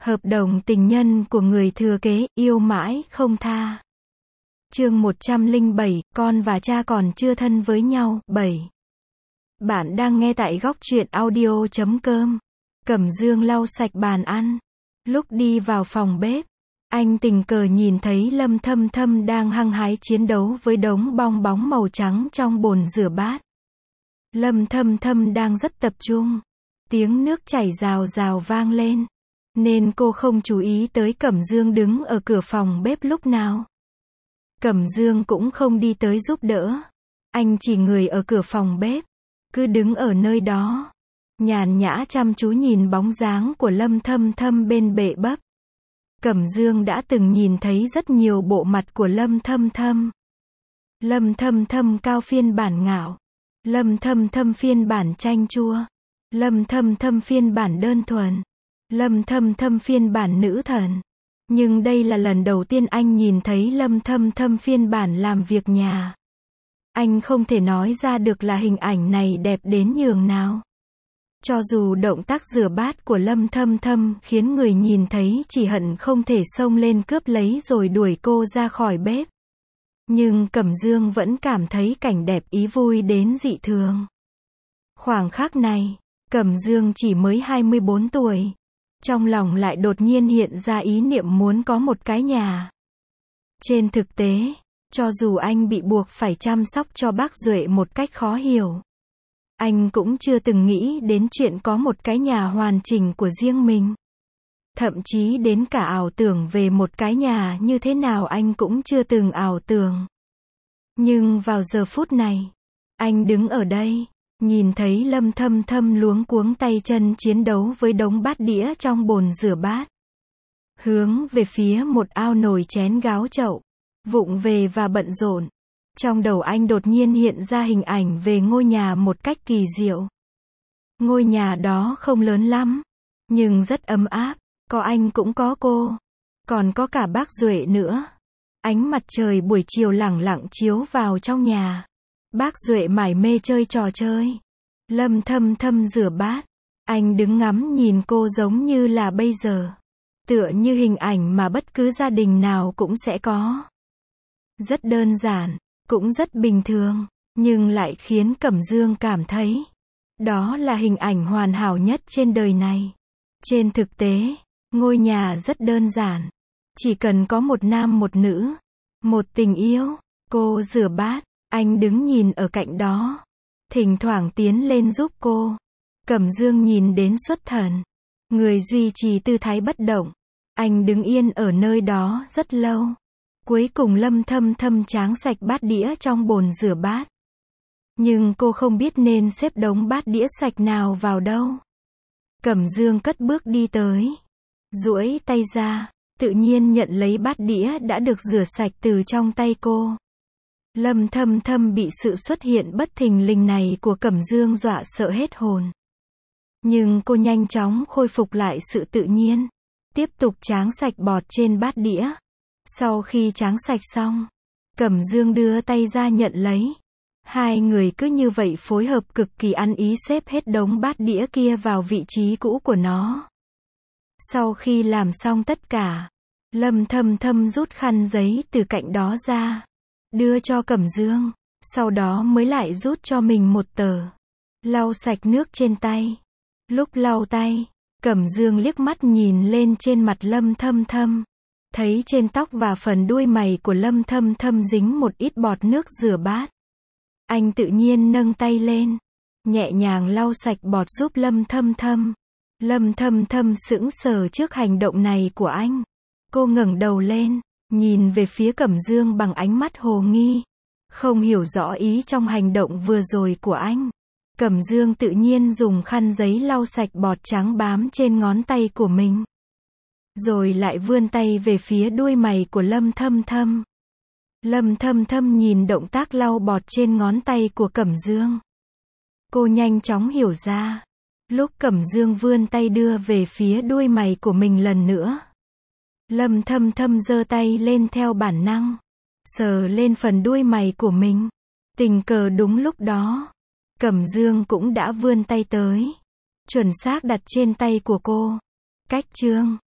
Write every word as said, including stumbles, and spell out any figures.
Hợp đồng tình nhân của người thừa kế, yêu mãi không tha. Chương một trăm lẻ bảy, con và cha còn chưa thân với nhau, bảy. Bạn đang nghe tại góc truyện audio chấm com. Cẩm Dương lau sạch bàn ăn. Lúc đi vào phòng bếp, anh tình cờ nhìn thấy Lâm Thâm Thâm đang hăng hái chiến đấu với đống bong bóng màu trắng trong bồn rửa bát. Lâm Thâm Thâm đang rất tập trung. Tiếng nước chảy rào rào vang lên, nên cô không chú ý tới Cẩm Dương đứng ở cửa phòng bếp lúc nào. Cẩm Dương cũng không đi tới giúp đỡ. Anh chỉ người ở cửa phòng bếp, cứ đứng ở nơi đó, nhàn nhã chăm chú nhìn bóng dáng của Lâm Thâm Thâm bên bệ bếp. Cẩm Dương đã từng nhìn thấy rất nhiều bộ mặt của Lâm Thâm Thâm. Lâm Thâm Thâm cao phiên bản ngạo, Lâm Thâm Thâm phiên bản chanh chua, Lâm Thâm Thâm phiên bản đơn thuần, Lâm Thâm Thâm phiên bản nữ thần. Nhưng đây là lần đầu tiên anh nhìn thấy Lâm Thâm Thâm phiên bản làm việc nhà. Anh không thể nói ra được là hình ảnh này đẹp đến nhường nào. Cho dù động tác rửa bát của Lâm Thâm Thâm khiến người nhìn thấy chỉ hận không thể xông lên cướp lấy rồi đuổi cô ra khỏi bếp. Nhưng Cẩm Dương vẫn cảm thấy cảnh đẹp ý vui đến dị thường. Khoảng khắc này, Cẩm Dương chỉ mới hai mươi bốn tuổi. Trong lòng lại đột nhiên hiện ra ý niệm muốn có một cái nhà. Trên thực tế, cho dù anh bị buộc phải chăm sóc cho bác Duệ một cách khó hiểu, anh cũng chưa từng nghĩ đến chuyện có một cái nhà hoàn chỉnh của riêng mình. Thậm chí đến cả ảo tưởng về một cái nhà như thế nào anh cũng chưa từng ảo tưởng. Nhưng vào giờ phút này, anh đứng ở đây, nhìn thấy Lâm Thâm Thâm luống cuống tay chân chiến đấu với đống bát đĩa trong bồn rửa bát. Hướng về phía một ao nồi chén gáo chậu, vụng về và bận rộn. Trong đầu anh đột nhiên hiện ra hình ảnh về ngôi nhà một cách kỳ diệu. Ngôi nhà đó không lớn lắm, nhưng rất ấm áp, có anh cũng có cô, còn có cả bác Duệ nữa. Ánh mặt trời buổi chiều lẳng lặng chiếu vào trong nhà. Bác Duệ mải mê chơi trò chơi. Lâm Thâm Thâm rửa bát. Anh đứng ngắm nhìn cô giống như là bây giờ. Tựa như hình ảnh mà bất cứ gia đình nào cũng sẽ có. Rất đơn giản, cũng rất bình thường, nhưng lại khiến Cẩm Dương cảm thấy đó là hình ảnh hoàn hảo nhất trên đời này. Trên thực tế, ngôi nhà rất đơn giản. Chỉ cần có một nam một nữ, một tình yêu. Cô rửa bát, anh đứng nhìn ở cạnh đó, thỉnh thoảng tiến lên giúp cô. Cẩm Dương nhìn đến xuất thần, người duy trì tư thái bất động. Anh đứng yên ở nơi đó rất lâu. Cuối cùng Lâm Thâm Thâm tráng sạch bát đĩa trong bồn rửa bát. Nhưng cô không biết nên xếp đống bát đĩa sạch nào vào đâu. Cẩm Dương cất bước đi tới, duỗi tay ra, tự nhiên nhận lấy bát đĩa đã được rửa sạch từ trong tay cô. Lâm Thâm Thâm bị sự xuất hiện bất thình lình này của Cẩm Dương dọa sợ hết hồn. Nhưng cô nhanh chóng khôi phục lại sự tự nhiên, tiếp tục tráng sạch bọt trên bát đĩa. Sau khi tráng sạch xong, Cẩm Dương đưa tay ra nhận lấy. Hai người cứ như vậy phối hợp cực kỳ ăn ý xếp hết đống bát đĩa kia vào vị trí cũ của nó. Sau khi làm xong tất cả, Lâm Thâm Thâm rút khăn giấy từ cạnh đó ra, đưa cho Cẩm Dương, sau đó mới lại rút cho mình một tờ, lau sạch nước trên tay. Lúc lau tay, Cẩm Dương liếc mắt nhìn lên trên mặt Lâm Thâm Thâm, thấy trên tóc và phần đuôi mày của Lâm Thâm Thâm dính một ít bọt nước rửa bát. Anh tự nhiên nâng tay lên, nhẹ nhàng lau sạch bọt giúp Lâm Thâm Thâm. Lâm Thâm Thâm sững sờ trước hành động này của anh. Cô ngẩng đầu lên, nhìn về phía Cẩm Dương bằng ánh mắt hồ nghi, không hiểu rõ ý trong hành động vừa rồi của anh. Cẩm Dương tự nhiên dùng khăn giấy lau sạch bọt trắng bám trên ngón tay của mình, rồi lại vươn tay về phía đuôi mày của Lâm Thâm Thâm. Lâm Thâm Thâm nhìn động tác lau bọt trên ngón tay của Cẩm Dương. Cô nhanh chóng hiểu ra. Lúc Cẩm Dương vươn tay đưa về phía đuôi mày của mình lần nữa, Lâm Thâm Thâm giơ tay lên theo bản năng, sờ lên phần đuôi mày của mình. Tình cờ đúng lúc đó, Cẩm Dương cũng đã vươn tay tới, chuẩn xác đặt trên tay của cô. Cách chương